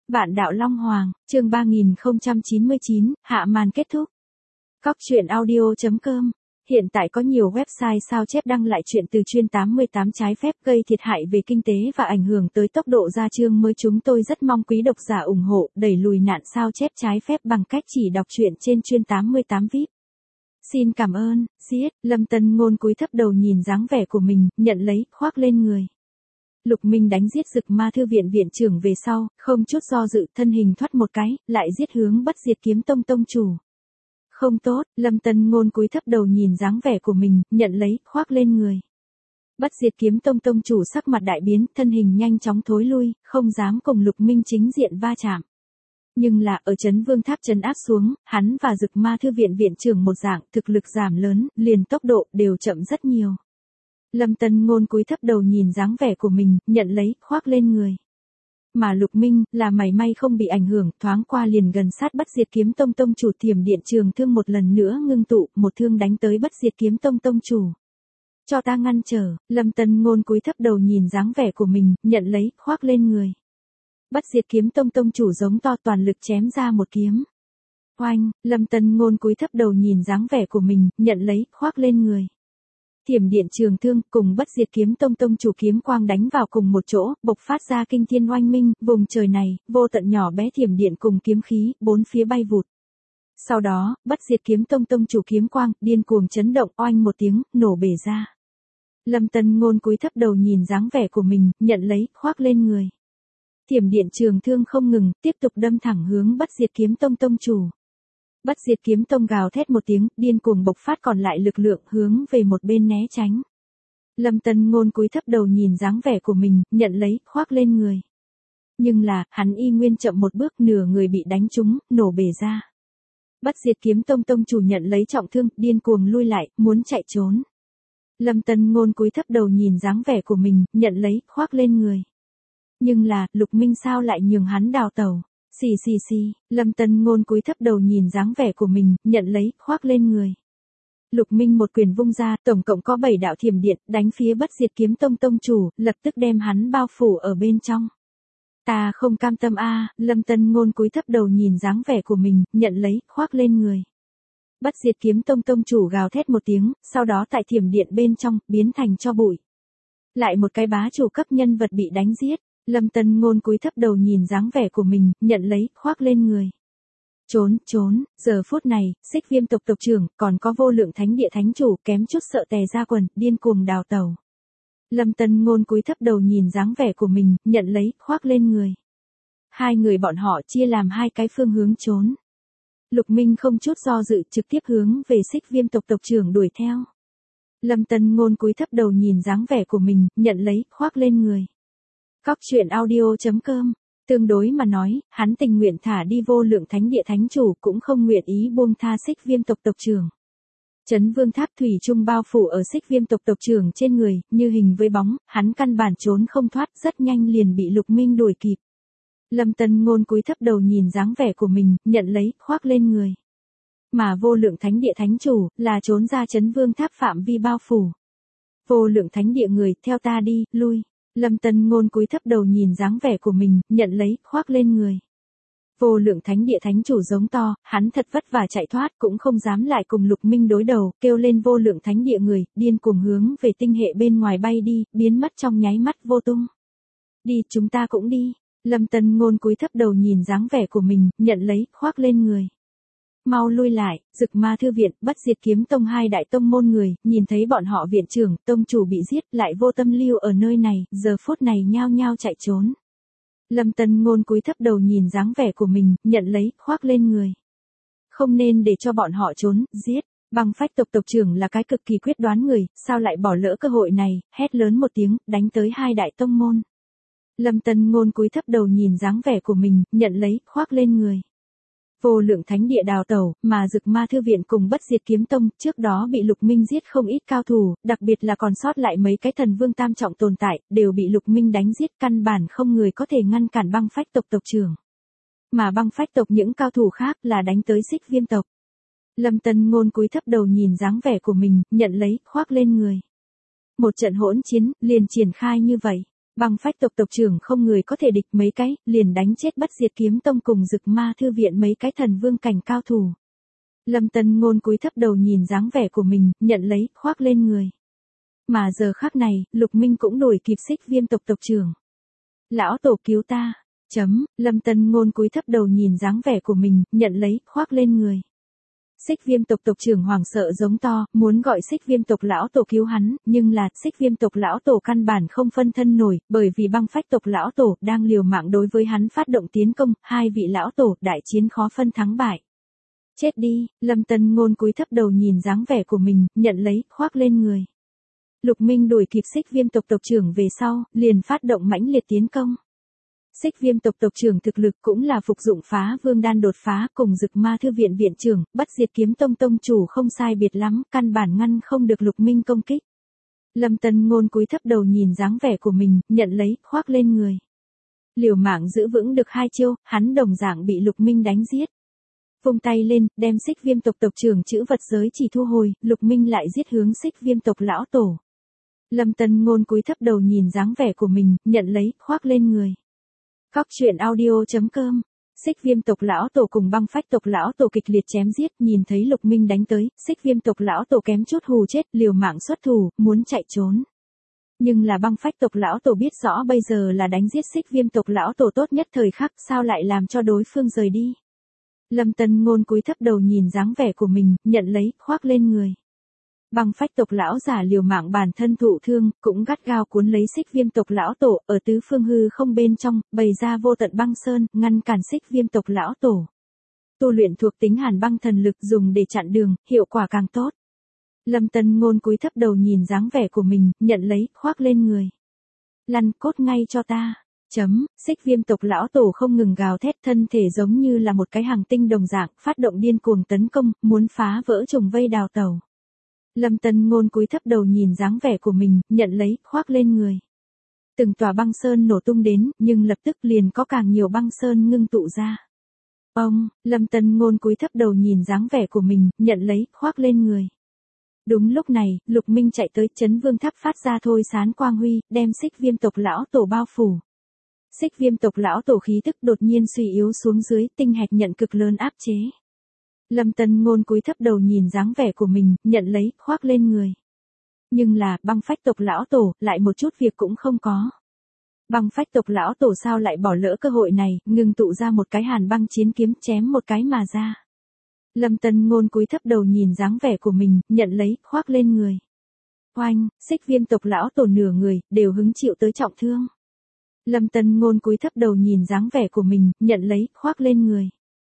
Vạn đạo Long Hoàng, chương 3099, hạ màn kết thúc. Cóc truyện audio.com. Hiện tại có nhiều website sao chép đăng lại chuyện từ chuyên 88 trái phép gây thiệt hại về kinh tế và ảnh hưởng tới tốc độ ra chương mới. Chúng tôi rất mong quý độc giả ủng hộ đẩy lùi nạn sao chép trái phép bằng cách chỉ đọc truyện trên chuyên 88 VIP. Xin cảm ơn, giết. Lâm Tân Ngôn cúi thấp đầu nhìn dáng vẻ của mình, nhận lấy, khoác lên người. Lục Minh đánh giết Dực Ma Thư viện viện trưởng về sau, không chút do dự, thân hình thoát một cái, lại giết hướng Bất Diệt Kiếm Tông tông chủ. Không tốt, Lâm Tân Ngôn cúi thấp đầu nhìn dáng vẻ của mình, nhận lấy, khoác lên người. Bất Diệt Kiếm Tông tông chủ sắc mặt đại biến, thân hình nhanh chóng thối lui, không dám cùng Lục Minh chính diện va chạm. Nhưng là ở Trấn Vương Tháp trấn áp xuống, hắn và Dực Ma Thư viện viện trưởng một dạng, thực lực giảm lớn, liền tốc độ đều chậm rất nhiều. Lâm Tân Ngôn cúi thấp đầu nhìn dáng vẻ của mình, nhận lấy, khoác lên người. Mà Lục Minh, là mảy may không bị ảnh hưởng, thoáng qua liền gần sát Bất Diệt Kiếm Tông tông chủ. Thiểm điện trường thương một lần nữa ngưng tụ, một thương đánh tới Bất Diệt Kiếm Tông tông chủ. Cho ta ngăn trở. Lâm Tân Ngôn cúi thấp đầu nhìn dáng vẻ của mình, nhận lấy, khoác lên người. Bất Diệt Kiếm Tông tông chủ giống to, toàn lực chém ra một kiếm. Oanh. Lâm Tân Ngôn cúi thấp đầu nhìn dáng vẻ của mình, nhận lấy, khoác lên người. Thiểm điện trường thương cùng Bất Diệt Kiếm Tông tông chủ kiếm quang đánh vào cùng một chỗ, bộc phát ra kinh thiên oanh minh. Vùng trời này, vô tận nhỏ bé thiểm điện cùng kiếm khí, bốn phía bay vụt. Sau đó, Bất Diệt Kiếm Tông tông chủ kiếm quang, điên cuồng chấn động, oanh một tiếng, nổ bể ra. Lâm Tân Ngôn cúi thấp đầu nhìn dáng vẻ của mình, nhận lấy, khoác lên người. Thiểm điện trường thương không ngừng, tiếp tục đâm thẳng hướng Bất Diệt Kiếm Tông tông chủ. Bất Diệt Kiếm Tông gào thét một tiếng, điên cuồng bộc phát còn lại lực lượng, hướng về một bên né tránh. Lâm Tân Ngôn cúi thấp đầu nhìn dáng vẻ của mình, nhận lấy, khoác lên người. Nhưng là, hắn y nguyên chậm một bước, nửa người bị đánh trúng, nổ bể ra. Bất Diệt Kiếm Tông tông chủ nhận lấy trọng thương, điên cuồng lui lại, muốn chạy trốn. Lâm Tân Ngôn cúi thấp đầu nhìn dáng vẻ của mình, nhận lấy, khoác lên người. Nhưng là, Lục Minh sao lại nhường hắn đào tẩu? Xì xì xì. Lâm Tân Ngôn cúi thấp đầu nhìn dáng vẻ của mình, nhận lấy, khoác lên người. Lục Minh một quyền vung ra, tổng cộng có 7 đạo thiểm điện, đánh phía Bất Diệt Kiếm Tông tông chủ, lập tức đem hắn bao phủ ở bên trong. Ta không cam tâm a. Lâm Tân Ngôn cúi thấp đầu nhìn dáng vẻ của mình, nhận lấy, khoác lên người. Bất Diệt Kiếm Tông tông chủ gào thét một tiếng, sau đó tại thiểm điện bên trong, biến thành tro bụi. Lại một cái bá chủ cấp nhân vật bị đánh giết. Lâm Tân Ngôn cúi thấp đầu nhìn dáng vẻ của mình, nhận lấy, khoác lên người. Trốn, trốn. Giờ phút này, Xích Viêm tộc tộc trưởng, còn có Vô Lượng Thánh Địa thánh chủ, kém chút sợ tè ra quần, điên cuồng đào tẩu. Lâm Tân Ngôn cúi thấp đầu nhìn dáng vẻ của mình, nhận lấy, khoác lên người. Hai người bọn họ chia làm hai cái phương hướng trốn. Lục Minh không chút do dự, trực tiếp hướng về Xích Viêm tộc tộc trưởng đuổi theo. Lâm Tân Ngôn cúi thấp đầu nhìn dáng vẻ của mình, nhận lấy, khoác lên người. Cóc truyện audio.com. Tương đối mà nói, hắn tình nguyện thả đi Vô Lượng Thánh Địa thánh chủ, cũng không nguyện ý buông tha Xích Viêm tộc tộc trưởng. Trấn Vương Tháp thủy chung bao phủ ở Xích Viêm tộc tộc trưởng trên người, như hình với bóng, hắn căn bản trốn không thoát, rất nhanh liền bị Lục Minh đuổi kịp. Lâm Tân Ngôn cúi thấp đầu nhìn dáng vẻ của mình, nhận lấy, khoác lên người. Mà Vô Lượng Thánh Địa thánh chủ, là trốn ra Trấn Vương Tháp phạm vi bao phủ. Vô Lượng Thánh Địa người, theo ta đi, lui. Lâm Tân Ngôn cúi thấp đầu nhìn dáng vẻ của mình, nhận lấy, khoác lên người. Vô Lượng Thánh Địa thánh chủ giống to, hắn thật vất vả chạy thoát, cũng không dám lại cùng Lục Minh đối đầu, kêu lên Vô Lượng Thánh Địa người, điên cuồng hướng về tinh hệ bên ngoài bay đi, biến mất trong nháy mắt vô tung. Đi, chúng ta cũng đi. Lâm Tân Ngôn cúi thấp đầu nhìn dáng vẻ của mình, nhận lấy, khoác lên người. Mau lui lại. Dực Ma Thư viện, Bất Diệt Kiếm Tông hai đại tông môn người, nhìn thấy bọn họ viện trưởng, tông chủ bị giết, lại vô tâm lưu ở nơi này, giờ phút này nhao nhao chạy trốn. Lâm Tân Ngôn cúi thấp đầu nhìn dáng vẻ của mình, nhận lấy, khoác lên người. Không nên để cho bọn họ trốn, giết. Băng Phách tộc tộc trưởng là cái cực kỳ quyết đoán người, sao lại bỏ lỡ cơ hội này, hét lớn một tiếng, đánh tới hai đại tông môn. Lâm Tân Ngôn cúi thấp đầu nhìn dáng vẻ của mình, nhận lấy, khoác lên người. Vô Lượng Thánh Địa đào tẩu, mà Dực Ma Thư viện cùng Bất Diệt Kiếm Tông, trước đó bị Lục Minh giết không ít cao thủ, đặc biệt là còn sót lại mấy cái thần vương tam trọng tồn tại, đều bị Lục Minh đánh giết, căn bản không người có thể ngăn cản Băng Phách tộc tộc trưởng. Mà Băng Phách tộc những cao thủ khác là đánh tới Xích Viêm tộc. Lâm Tân Ngôn cúi thấp đầu nhìn dáng vẻ của mình, nhận lấy, khoác lên người. Một trận hỗn chiến, liền triển khai như vậy. Băng phách tộc tộc trưởng không người có thể địch mấy cái, liền đánh chết Bất Diệt Kiếm Tông cùng Dực Ma Thư Viện mấy cái thần vương cảnh cao thủ. Lâm Tân Ngôn cúi thấp đầu nhìn dáng vẻ của mình, nhận lấy, khoác lên người. Mà giờ khắc này, Lục Minh cũng đuổi kịp Xích Viêm tộc tộc trưởng. Lão tổ cứu ta. Lâm Tân Ngôn cúi thấp đầu nhìn dáng vẻ của mình, nhận lấy, khoác lên người. Xích Viêm tộc tộc trưởng hoảng sợ giống to, muốn gọi Xích Viêm tộc lão tổ cứu hắn, nhưng là Xích Viêm tộc lão tổ căn bản không phân thân nổi, bởi vì băng phách tộc lão tổ đang liều mạng đối với hắn phát động tiến công, hai vị lão tổ đại chiến khó phân thắng bại. Chết đi, Lâm Tân Ngôn cúi thấp đầu nhìn dáng vẻ của mình, nhận lấy, khoác lên người. Lục Minh đuổi kịp Xích Viêm tộc tộc trưởng về sau, liền phát động mãnh liệt tiến công. Xích Viêm tộc tộc trưởng thực lực cũng là phục dụng Phá Vương đan đột phá, cùng Dực Ma Thư Viện viện trưởng, Bất Diệt Kiếm Tông tông chủ không sai biệt lắm, căn bản ngăn không được Lục Minh công kích. Lâm Tân Ngôn cúi thấp đầu nhìn dáng vẻ của mình, nhận lấy, khoác lên người. Liều mạng giữ vững được hai chiêu, hắn đồng dạng bị Lục Minh đánh giết. Vung tay lên, đem Xích Viêm tộc tộc trưởng chữ vật giới chỉ thu hồi, Lục Minh lại giết hướng Xích Viêm tộc lão tổ. Lâm Tân Ngôn cúi thấp đầu nhìn dáng vẻ của mình, nhận lấy, khoác lên người. Góc truyện audio.com. Xích Viêm tộc lão tổ cùng băng phách tộc lão tổ kịch liệt chém giết, nhìn thấy Lục Minh đánh tới, Xích Viêm tộc lão tổ kém chút hù chết, liều mạng xuất thủ, muốn chạy trốn. Nhưng là băng phách tộc lão tổ biết rõ bây giờ là đánh giết Xích Viêm tộc lão tổ tốt nhất thời khắc, sao lại làm cho đối phương rời đi. Lâm Tân Ngôn cúi thấp đầu nhìn dáng vẻ của mình, nhận lấy, khoác lên người. Băng phách tộc lão giả liều mạng bản thân thụ thương, cũng gắt gao cuốn lấy Xích Viêm tộc lão tổ, ở tứ phương hư không bên trong, bày ra vô tận băng sơn, ngăn cản Xích Viêm tộc lão tổ. Tu luyện thuộc tính hàn băng thần lực dùng để chặn đường, hiệu quả càng tốt. Lâm Tân Ngôn cúi thấp đầu nhìn dáng vẻ của mình, nhận lấy, khoác lên người. Lăn cốt ngay cho ta. Xích Viêm tộc lão tổ không ngừng gào thét, thân thể giống như là một cái hàng tinh đồng dạng, phát động điên cuồng tấn công, muốn phá vỡ trùng vây đào tẩu. Lâm Tân Ngôn cúi thấp đầu nhìn dáng vẻ của mình, nhận lấy, khoác lên người. Từng tòa băng sơn nổ tung đến, nhưng lập tức liền có càng nhiều băng sơn ngưng tụ ra. Lâm Tân Ngôn cúi thấp đầu nhìn dáng vẻ của mình, nhận lấy, khoác lên người. Đúng lúc này, Lục Minh chạy tới, Chấn Vương Tháp phát ra thôi sán quang huy, đem Xích Viêm tộc lão tổ bao phủ. Xích Viêm tộc lão tổ khí tức đột nhiên suy yếu xuống dưới, tinh hạch nhận cực lớn áp chế. Lâm Tân Ngôn cúi thấp đầu nhìn dáng vẻ của mình, nhận lấy, khoác lên người. Nhưng là, băng phách tộc lão tổ, lại một chút việc cũng không có. Băng phách tộc lão tổ sao lại bỏ lỡ cơ hội này, ngừng tụ ra một cái hàn băng chiến kiếm chém một cái mà ra. Lâm Tân Ngôn cúi thấp đầu nhìn dáng vẻ của mình, nhận lấy, khoác lên người. Oanh, Xích Viêm tộc lão tổ nửa người, đều hứng chịu tới trọng thương. Lâm Tân Ngôn cúi thấp đầu nhìn dáng vẻ của mình, nhận lấy, khoác lên người.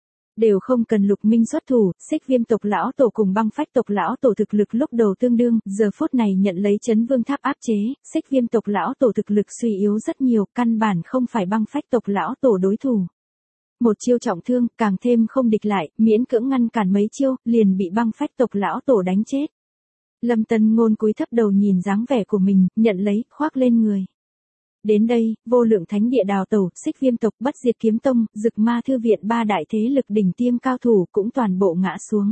Đều không cần Lục Minh xuất thủ, Xích Viêm tộc lão tổ cùng băng phách tộc lão tổ thực lực lúc đầu tương đương, giờ phút này nhận lấy Chấn Vương Tháp áp chế, Xích Viêm tộc lão tổ thực lực suy yếu rất nhiều, căn bản không phải băng phách tộc lão tổ đối thủ. Một chiêu trọng thương, càng thêm không địch lại, miễn cưỡng ngăn cản mấy chiêu, liền bị băng phách tộc lão tổ đánh chết. Lâm Tân Ngôn cúi thấp đầu nhìn dáng vẻ của mình, nhận lấy, khoác lên người. Đến đây, vô lượng thánh địa đào tẩu, Xích Viêm tộc, Bất Diệt Kiếm Tông, Dực Ma Thư Viện ba đại thế lực đỉnh tiêm cao thủ cũng toàn bộ ngã xuống.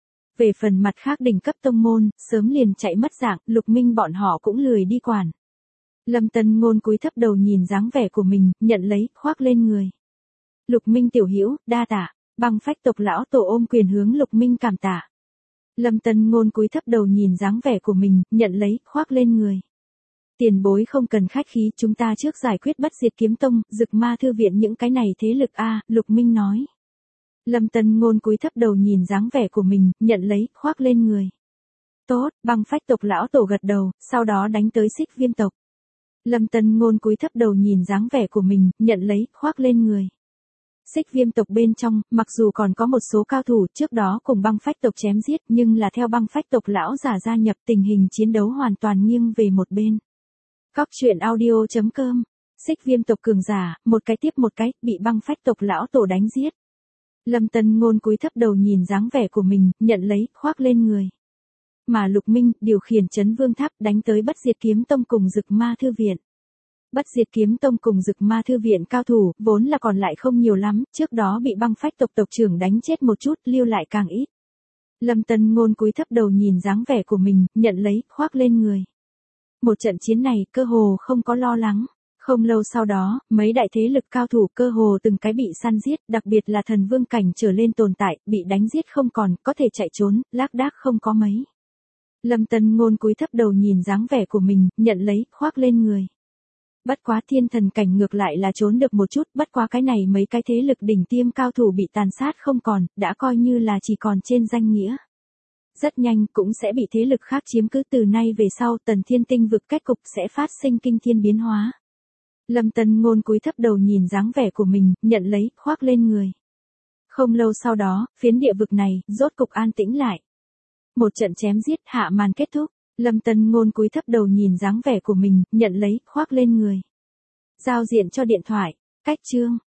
Về phần mặt khác đỉnh cấp tông môn, sớm liền chạy mất dạng, Lục Minh bọn họ cũng lười đi quản. Lâm Tân Ngôn cúi thấp đầu nhìn dáng vẻ của mình, nhận lấy, khoác lên người. Lục Minh tiểu hữu, đa tạ. Băng phách tộc lão tổ ôm quyền hướng Lục Minh cảm tạ. Lâm Tân Ngôn cúi thấp đầu nhìn dáng vẻ của mình, nhận lấy, khoác lên người. Tiền bối không cần khách khí, chúng ta trước giải quyết Bất Diệt Kiếm Tông, Dực Ma Thư Viện những cái này thế lực a, Lục Minh nói. Lâm Tân Ngôn cúi thấp đầu nhìn dáng vẻ của mình, nhận lấy, khoác lên người. Tốt, băng phách tộc lão tổ gật đầu, sau đó đánh tới Xích Viêm tộc. Lâm Tân Ngôn cúi thấp đầu nhìn dáng vẻ của mình, nhận lấy, khoác lên người. Xích Viêm tộc bên trong, mặc dù còn có một số cao thủ trước đó cùng băng phách tộc chém giết, nhưng là theo băng phách tộc lão giả gia nhập, tình hình chiến đấu hoàn toàn nghiêng về một bên. Góc truyện audio.com. Xích Viêm tộc cường giả, một cái tiếp một cái, bị băng phách tộc lão tổ đánh giết. Lâm Tân Ngôn cúi thấp đầu nhìn dáng vẻ của mình, nhận lấy, khoác lên người. Mà Lục Minh, điều khiển Chấn Vương Tháp, đánh tới Bất Diệt Kiếm Tông cùng Dực Ma Thư Viện. Bất Diệt Kiếm Tông cùng Dực Ma Thư Viện cao thủ, vốn là còn lại không nhiều lắm, trước đó bị băng phách tộc tộc trưởng đánh chết một chút, lưu lại càng ít. Lâm Tân Ngôn cúi thấp đầu nhìn dáng vẻ của mình, nhận lấy, khoác lên người. Một trận chiến này, cơ hồ không có lo lắng, Không lâu sau đó, mấy đại thế lực cao thủ cơ hồ từng cái bị săn giết, đặc biệt là thần vương cảnh trở lên tồn tại, bị đánh giết không còn, có thể chạy trốn, lác đác không có mấy. Lâm Tân Ngôn cúi thấp đầu nhìn dáng vẻ của mình, nhận lấy, khoác lên người. Bất quá thiên thần cảnh ngược lại là trốn được một chút, bất quá cái này mấy cái thế lực đỉnh tiêm cao thủ bị tàn sát không còn, đã coi như là chỉ còn trên danh nghĩa. Rất nhanh cũng sẽ bị thế lực khác chiếm cứ, từ nay về sau Tần Thiên Tinh vực kết cục sẽ phát sinh kinh thiên biến hóa. Lâm Tân Ngôn cúi thấp đầu nhìn dáng vẻ của mình, nhận lấy, khoác lên người. Không lâu sau đó, phiến địa vực này, rốt cục an tĩnh lại. Một trận chém giết hạ màn kết thúc, Lâm Tân Ngôn cúi thấp đầu nhìn dáng vẻ của mình, nhận lấy, khoác lên người. Giao diện cho điện thoại, cách chương.